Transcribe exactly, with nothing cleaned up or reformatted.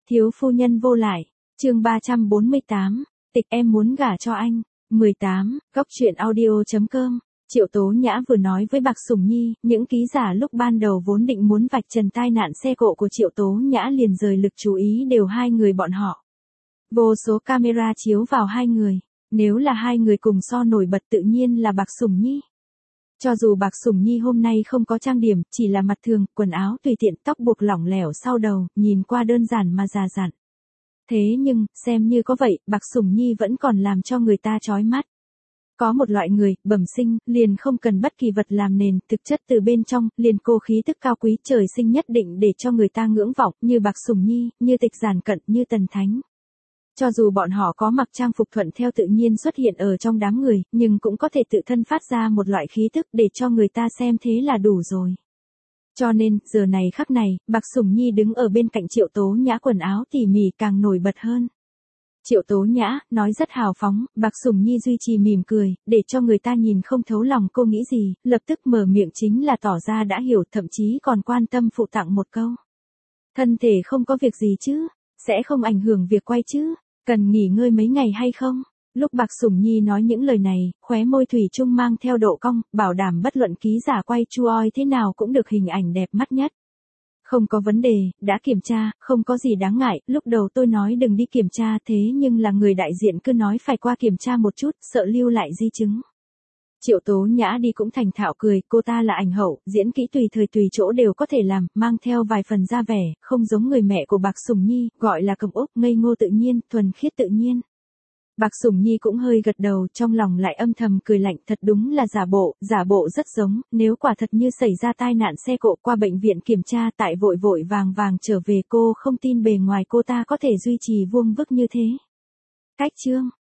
Thiếu phu nhân vô lại, chương ba trăm bốn mươi tám, tịch em muốn gả cho anh. mười tám, góc truyện audio chấm com. Triệu Tố Nhã vừa nói với Bạc Sủng Nhi, những ký giả lúc ban đầu vốn định muốn vạch trần tai nạn xe cộ của Triệu Tố Nhã liền rời lực chú ý đều hai người bọn họ. Vô số camera chiếu vào hai người, nếu là hai người cùng so nổi bật tự nhiên là Bạc Sủng Nhi. Cho dù Bạc Sủng Nhi hôm nay không có trang điểm, chỉ là mặt thường, quần áo tùy tiện, tóc buộc lỏng lẻo sau đầu, nhìn qua đơn giản mà già dặn. Thế nhưng, xem như có vậy, Bạc Sủng Nhi vẫn còn làm cho người ta chói mắt. Có một loại người, bẩm sinh, liền không cần bất kỳ vật làm nền, thực chất từ bên trong, liền cô khí tức cao quý trời sinh nhất định để cho người ta ngưỡng vọng, như Bạc Sủng Nhi, như Tịch Giản Cận, như Tần Thánh. Cho dù bọn họ có mặc trang phục thuận theo tự nhiên xuất hiện ở trong đám người, nhưng cũng có thể tự thân phát ra một loại khí tức để cho người ta xem thế là đủ rồi. Cho nên, giờ này khắc này, Bạc Sủng Nhi đứng ở bên cạnh Triệu Tố Nhã quần áo tỉ mỉ càng nổi bật hơn. Triệu Tố Nhã, nói rất hào phóng, Bạc Sủng Nhi duy trì mỉm cười, để cho người ta nhìn không thấu lòng cô nghĩ gì, lập tức mở miệng chính là tỏ ra đã hiểu, thậm chí còn quan tâm phụ tặng một câu. Thân thể không có việc gì chứ, sẽ không ảnh hưởng việc quay chứ, cần nghỉ ngơi mấy ngày hay không? Lúc Bạc Sủng Nhi nói những lời này, khóe môi thủy chung mang theo độ cong, bảo đảm bất luận ký giả quay chuoi thế nào cũng được hình ảnh đẹp mắt nhất. Không có vấn đề, đã kiểm tra, không có gì đáng ngại, lúc đầu tôi nói đừng đi kiểm tra thế nhưng là người đại diện cứ nói phải qua kiểm tra một chút, sợ lưu lại di chứng. Triệu Tố Nhã đi cũng thành thạo cười, cô ta là ảnh hậu, diễn kỹ tùy thời tùy chỗ đều có thể làm, mang theo vài phần ra vẻ, không giống người mẹ của Bạc Sủng Nhi, gọi là cầm ốc, ngây ngô tự nhiên, thuần khiết tự nhiên. Bạc Sủng Nhi cũng hơi gật đầu, trong lòng lại âm thầm cười lạnh, thật đúng là giả bộ, giả bộ rất giống, nếu quả thật như xảy ra tai nạn xe cộ qua bệnh viện kiểm tra tại vội vội vàng vàng trở về cô không tin bề ngoài cô ta có thể duy trì vuông vức như thế. Cách chương,